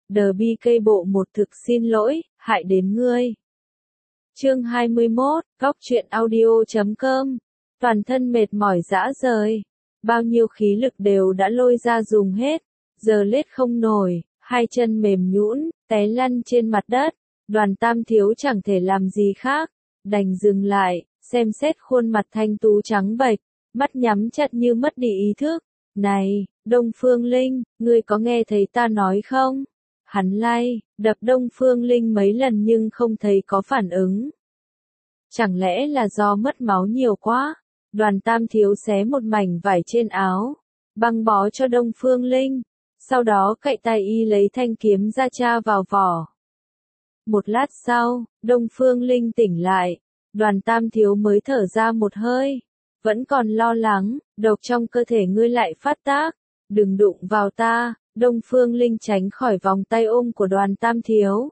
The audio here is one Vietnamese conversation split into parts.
DBK bộ một thực xin lỗi, hại đến ngươi. Chương 21, Góc truyện audio.com. Toàn thân mệt mỏi rã rời. Bao nhiêu khí lực đều đã lôi ra dùng hết. Giờ lết không nổi, hai chân mềm nhũn, té lăn trên mặt đất. Đoàn Tam Thiếu chẳng thể làm gì khác. Đành dừng lại, xem xét khuôn mặt thanh tú trắng bệch, mắt nhắm chặt như mất đi ý thức. Này, Đông Phương Linh, ngươi có nghe thấy ta nói không? Hắn lay, đập Đông Phương Linh mấy lần nhưng không thấy có phản ứng. Chẳng lẽ là do mất máu nhiều quá? Đoàn Tam Thiếu xé một mảnh vải trên áo, băng bó cho Đông Phương Linh, sau đó cậy tay y lấy thanh kiếm ra tra vào vỏ. Một lát sau, Đông Phương Linh tỉnh lại, Đoàn Tam Thiếu mới thở ra một hơi, vẫn còn lo lắng, độc trong cơ thể ngươi lại phát tác, đừng đụng vào ta. Đông Phương Linh tránh khỏi vòng tay ôm của Đoàn Tam Thiếu.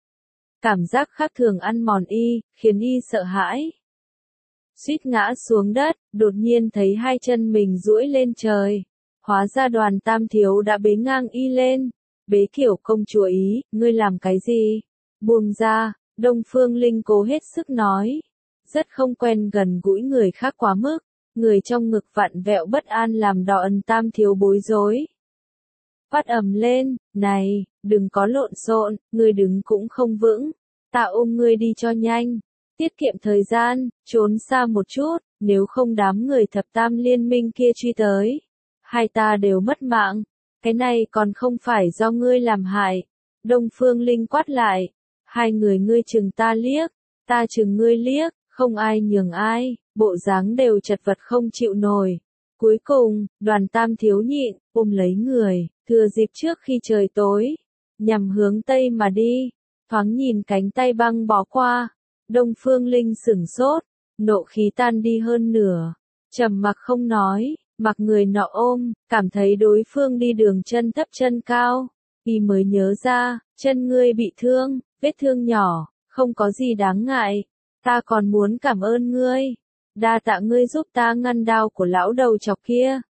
Cảm giác khác thường ăn mòn y, khiến y sợ hãi. Suýt ngã xuống đất, đột nhiên thấy hai chân mình duỗi lên trời. Hóa ra Đoàn Tam Thiếu đã bế ngang y lên. Bế kiểu công chúa Ý, ngươi làm cái gì? Buông ra, Đông Phương Linh cố hết sức nói. Rất không quen gần gũi người khác quá mức. Người trong ngực vặn vẹo bất an làm Đoàn Tam Thiếu bối rối. Phát ầm lên, này, đừng có lộn xộn, ngươi đứng cũng không vững. Ta ôm ngươi đi cho nhanh. Tiết kiệm thời gian, trốn xa một chút, nếu không đám người thập tam liên minh kia truy tới. Hai ta đều mất mạng, cái này còn không phải do ngươi làm hại. Đông Phương Linh quát lại, hai người ngươi chừng ta liếc, ta chừng ngươi liếc, không ai nhường ai, bộ dáng đều chật vật không chịu nổi. Cuối cùng, Đoàn Tam Thiếu nhịn, ôm lấy người, thừa dịp trước khi trời tối, nhằm hướng tây mà đi, thoáng nhìn cánh tay băng bó qua. Đông Phương Linh sửng sốt, nộ khí tan đi hơn nửa, trầm mặc không nói, mặc người nọ ôm, cảm thấy đối phương đi đường chân thấp chân cao, y mới nhớ ra, chân ngươi bị thương, vết thương nhỏ, không có gì đáng ngại, ta còn muốn cảm ơn ngươi, đa tạ ngươi giúp ta ngăn đao của lão đầu chọc kia.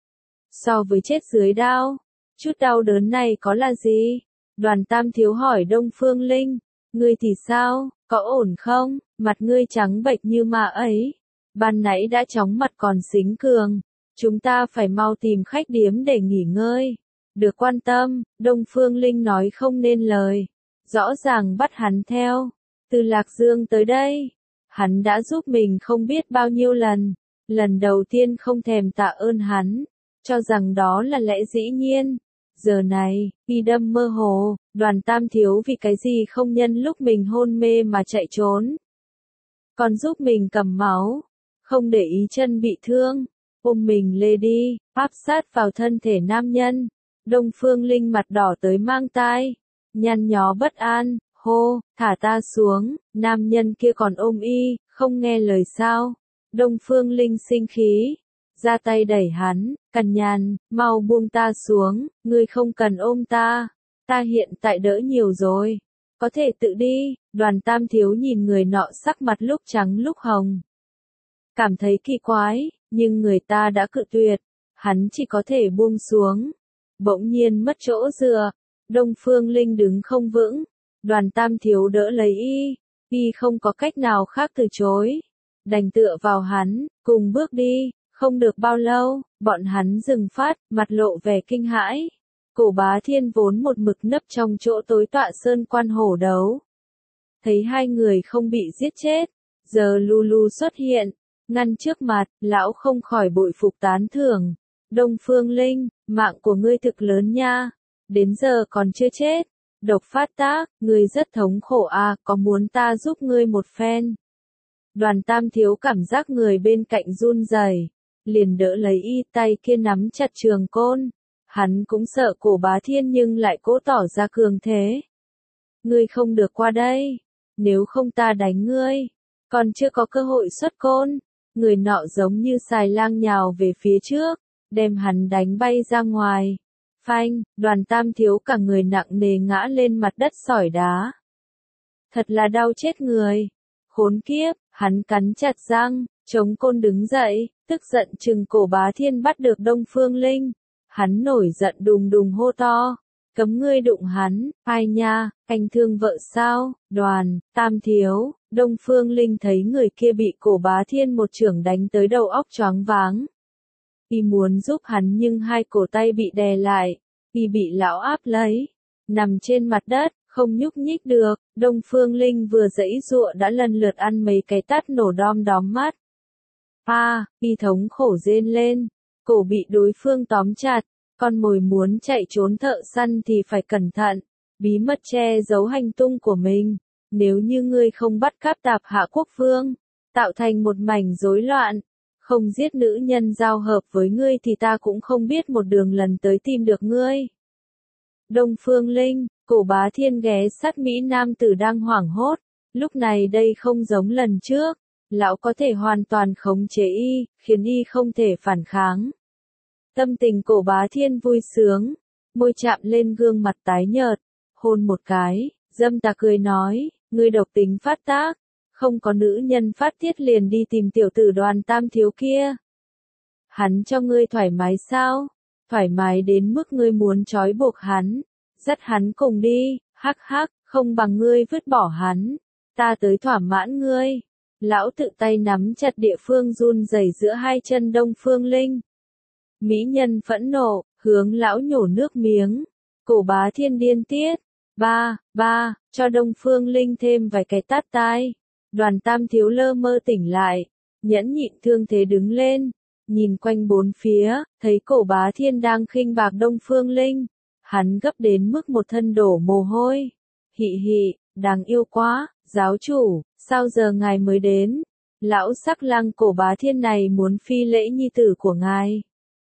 So với chết dưới đao, chút đau đớn này có là gì? Đoàn Tam Thiếu hỏi Đông Phương Linh, ngươi thì sao, có ổn không? Mặt ngươi trắng bệch như ma ấy. Ban nãy đã chóng mặt còn xính cường. Chúng ta phải mau tìm khách điếm để nghỉ ngơi. Được quan tâm, Đông Phương Linh nói không nên lời. Rõ ràng bắt hắn theo. Từ Lạc Dương tới đây, hắn đã giúp mình không biết bao nhiêu lần. Lần đầu tiên không thèm tạ ơn hắn, cho rằng đó là lẽ dĩ nhiên. Giờ này, y đâm mơ hồ, Đoàn Tam Thiếu vì cái gì không nhân lúc mình hôn mê mà chạy trốn. Còn giúp mình cầm máu, không để ý chân bị thương, ôm mình lê đi, áp sát vào thân thể nam nhân. Đông Phương Linh mặt đỏ tới mang tai, nhăn nhó bất an, hô, thả ta xuống, nam nhân kia còn ôm y, không nghe lời sao. Đông Phương Linh sinh khí, ra tay đẩy hắn, cằn nhằn, mau buông ta xuống, ngươi không cần ôm ta, ta hiện tại đỡ nhiều rồi, có thể tự đi. Đoàn Tam Thiếu nhìn người nọ sắc mặt lúc trắng lúc hồng, cảm thấy kỳ quái, nhưng người ta đã cự tuyệt, hắn chỉ có thể buông xuống. Bỗng nhiên mất chỗ dựa, Đông Phương Linh đứng không vững, Đoàn Tam Thiếu đỡ lấy y không có cách nào khác từ chối, đành tựa vào hắn, cùng bước đi. Không được bao lâu, bọn hắn dừng phát, mặt lộ vẻ kinh hãi. Cổ Bá Thiên vốn một mực nấp trong chỗ tối tọa sơn quan hổ đấu. Thấy hai người không bị giết chết, giờ Lulu xuất hiện, ngăn trước mặt, lão không khỏi bội phục tán thưởng. Đông Phương Linh, mạng của ngươi thực lớn nha, đến giờ còn chưa chết. Độc phát tác, ngươi rất thống khổ à, có muốn ta giúp ngươi một phen? Đoàn Tam Thiếu cảm giác người bên cạnh run rẩy, liền đỡ lấy y, tay kia nắm chặt trường côn. Hắn cũng sợ Cổ Bá Thiên nhưng lại cố tỏ ra cường thế. Ngươi không được qua đây, nếu không ta đánh ngươi. Còn chưa có cơ hội xuất côn, người nọ giống như xài lang nhào về phía trước, đem hắn đánh bay ra ngoài. Phanh, Đoàn Tam Thiếu cả người nặng nề ngã lên mặt đất sỏi đá. Thật là đau chết người. Khốn kiếp, hắn cắn chặt răng, chống côn đứng dậy, tức giận chừng Cổ Bá Thiên bắt được Đông Phương Linh. Hắn nổi giận đùng đùng hô to, cấm ngươi đụng hắn, ai nha, anh thương vợ sao, Đoàn, Tam thiếu, Đông Phương Linh thấy người kia bị Cổ Bá Thiên một chưởng đánh tới đầu óc choáng váng. Y muốn giúp hắn nhưng hai cổ tay bị đè lại, y bị lão áp lấy, nằm trên mặt đất, không nhúc nhích được, Đông Phương Linh vừa giãy giụa đã lần lượt ăn mấy cái tát nổ đom đóm mắt. Y thống khổ rên lên, cổ bị đối phương tóm chặt, con mồi muốn chạy trốn thợ săn thì phải cẩn thận, bí mật che giấu hành tung của mình, nếu như ngươi không bắt cáp tạp Hạ Quốc Vương, tạo thành một mảnh rối loạn, không giết nữ nhân giao hợp với ngươi thì ta cũng không biết một đường lần tới tìm được ngươi. Đông Phương Linh, Cổ Bá Thiên ghé sát Mỹ Nam tử đang hoảng hốt, lúc này đây không giống lần trước, lão có thể hoàn toàn khống chế y, khiến y không thể phản kháng. Tâm tình Cổ Bá Thiên vui sướng, môi chạm lên gương mặt tái nhợt, hôn một cái, dâm tà cười nói, ngươi độc tính phát tác, không có nữ nhân phát tiết liền đi tìm tiểu tử Đoàn Tam thiếu kia. Hắn cho ngươi thoải mái sao? Thoải mái đến mức ngươi muốn trói buộc hắn, dắt hắn cùng đi, hắc hắc, không bằng ngươi vứt bỏ hắn, ta tới thỏa mãn ngươi. Lão tự tay nắm chặt địa phương run rẩy giữa hai chân Đông Phương Linh. Mỹ nhân phẫn nộ, hướng lão nhổ nước miếng. Cổ Bá Thiên điên tiết. Cho Đông Phương Linh thêm vài cái tát tai. Đoàn Tam thiếu lơ mơ tỉnh lại, nhẫn nhịn thương thế đứng lên, nhìn quanh bốn phía, thấy Cổ Bá Thiên đang khinh bạc Đông Phương Linh. Hắn gấp đến mức một thân đổ mồ hôi. Hị hị, đáng yêu quá, giáo chủ, sao giờ ngài mới đến? Lão sắc lang Cổ Bá Thiên này muốn phi lễ nhi tử của ngài.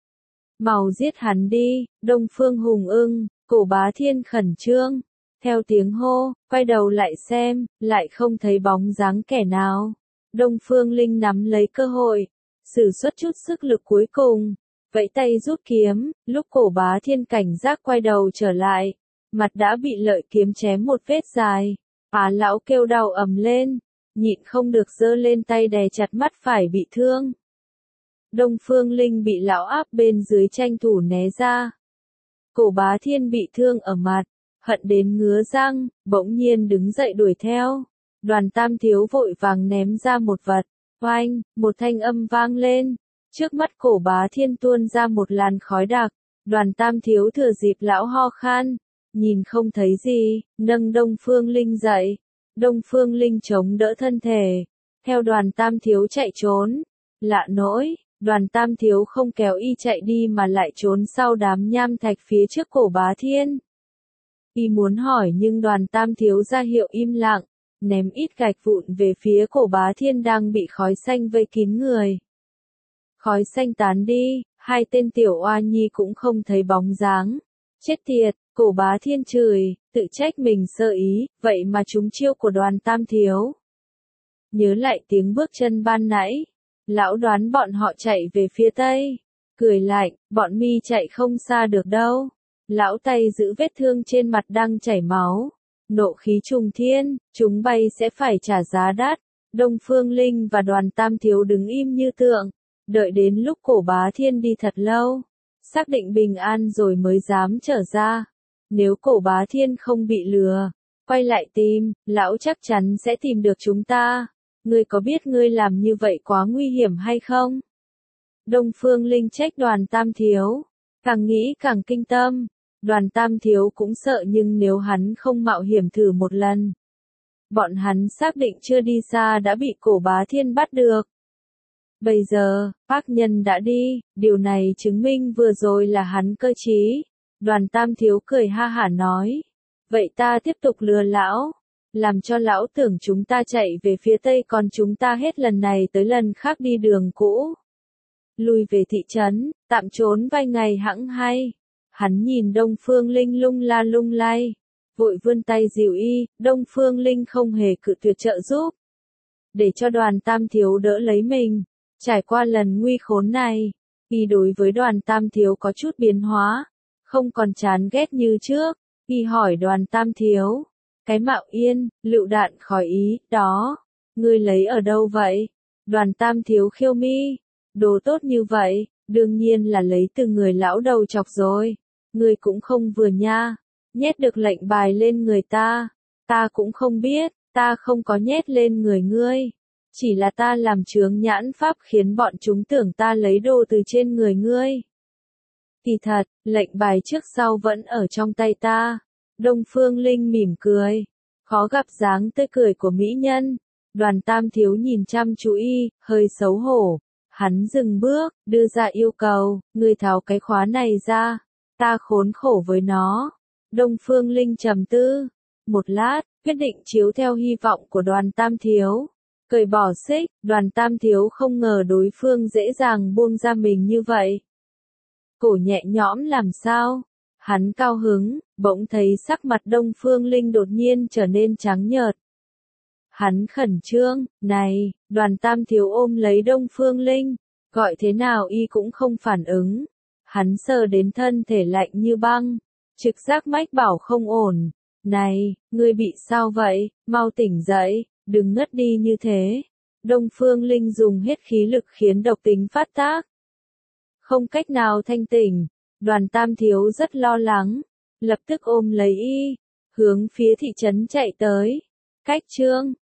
Mau giết hắn đi, Đông Phương Hùng ưng, Cổ Bá Thiên khẩn trương. Theo tiếng hô, quay đầu lại xem, lại không thấy bóng dáng kẻ nào. Đông Phương Linh nắm lấy cơ hội, sử xuất chút sức lực cuối cùng, vẫy tay rút kiếm, lúc Cổ Bá Thiên cảnh giác quay đầu trở lại, mặt đã bị lợi kiếm chém một vết dài. Lão kêu đau ầm lên, nhịn không được giơ lên tay đè chặt mắt phải bị thương. Đông Phương Linh bị lão áp bên dưới tranh thủ né ra. Cổ Bá Thiên bị thương ở mặt, hận đến ngứa răng, bỗng nhiên đứng dậy đuổi theo. Đoàn Tam thiếu vội vàng ném ra một vật, oanh, một thanh âm vang lên. Trước mắt Cổ Bá Thiên tuôn ra một làn khói đặc, Đoàn Tam thiếu thừa dịp lão ho khan, nhìn không thấy gì, nâng Đông Phương Linh dậy. Đông Phương Linh chống đỡ thân thể, theo Đoàn Tam thiếu chạy trốn. Lạ nỗi, Đoàn Tam thiếu không kéo y chạy đi mà lại trốn sau đám nham thạch phía trước Cổ Bá Thiên. Y muốn hỏi nhưng Đoàn Tam thiếu ra hiệu im lặng, ném ít gạch vụn về phía Cổ Bá Thiên đang bị khói xanh vây kín người. Khói xanh tán đi, hai tên tiểu oa nhi cũng không thấy bóng dáng. Chết tiệt, Cổ Bá Thiên chửi, tự trách mình sơ ý, vậy mà trúng chiêu của Đoàn Tam thiếu. Nhớ lại tiếng bước chân ban nãy, lão đoán bọn họ chạy về phía tây. Cười lạnh, bọn mi chạy không xa được đâu. Lão tay giữ vết thương trên mặt đang chảy máu. Nộ khí trùng thiên, chúng bay sẽ phải trả giá đắt. Đông Phương Linh và Đoàn Tam thiếu đứng im như tượng, đợi đến lúc Cổ Bá Thiên đi thật lâu, xác định bình an rồi mới dám trở ra. Nếu Cổ Bá Thiên không bị lừa, quay lại tìm, lão chắc chắn sẽ tìm được chúng ta. Ngươi có biết ngươi làm như vậy quá nguy hiểm hay không? Đông Phương Linh trách Đoàn Tam thiếu, càng nghĩ càng kinh tâm. Đoàn Tam thiếu cũng sợ nhưng nếu hắn không mạo hiểm thử một lần, bọn hắn xác định chưa đi xa đã bị Cổ Bá Thiên bắt được. Bây giờ, bác nhân đã đi, điều này chứng minh vừa rồi là hắn cơ trí. Đoàn Tam thiếu cười ha hả nói, vậy ta tiếp tục lừa lão, làm cho lão tưởng chúng ta chạy về phía tây còn chúng ta hết lần này tới lần khác đi đường cũ. Lui về thị trấn, tạm trốn vài ngày hẵng hay. Hắn nhìn Đông Phương Linh lung la lung lay, vội vươn tay dìu y, Đông Phương Linh không hề cự tuyệt trợ giúp. Để cho Đoàn Tam thiếu đỡ lấy mình, trải qua lần nguy khốn này, y đối với Đoàn Tam thiếu có chút biến hóa, không còn chán ghét như trước. Y hỏi Đoàn Tam thiếu, cái mạo yên, lựu đạn khỏi ý, đó, ngươi lấy ở đâu vậy? Đoàn Tam thiếu khiêu mi, đồ tốt như vậy, đương nhiên là lấy từ người lão đầu chọc rồi. Ngươi cũng không vừa nha. Nhét được lệnh bài lên người ta. Ta cũng không biết, ta không có nhét lên người ngươi. Chỉ là ta làm chướng nhãn pháp khiến bọn chúng tưởng ta lấy đồ từ trên người ngươi. Kỳ thật, lệnh bài trước sau vẫn ở trong tay ta. Đông Phương Linh mỉm cười. Khó gặp dáng tươi cười của mỹ nhân. Đoàn Tam Thiếu nhìn chăm chú y, hơi xấu hổ. Hắn dừng bước, đưa ra yêu cầu, ngươi tháo cái khóa này ra. Ta khốn khổ với nó. Đông Phương Linh trầm tư. Một lát, quyết định chiếu theo hy vọng của Đoàn Tam Thiếu. Cởi bỏ xích, Đoàn Tam Thiếu không ngờ đối phương dễ dàng buông ra mình như vậy. Cổ nhẹ nhõm làm sao? Hắn cao hứng, bỗng thấy sắc mặt Đông Phương Linh đột nhiên trở nên trắng nhợt. Hắn khẩn trương, này, Đoàn Tam Thiếu ôm lấy Đông Phương Linh, gọi thế nào y cũng không phản ứng. Hắn sờ đến thân thể lạnh như băng, trực giác mách bảo không ổn. Này, ngươi bị sao vậy, mau tỉnh dậy, đừng ngất đi như thế. Đông Phương Linh dùng hết khí lực khiến độc tính phát tác. Không cách nào thanh tỉnh, Đoàn Tam Thiếu rất lo lắng, lập tức ôm lấy y, hướng phía thị trấn chạy tới. Cách chương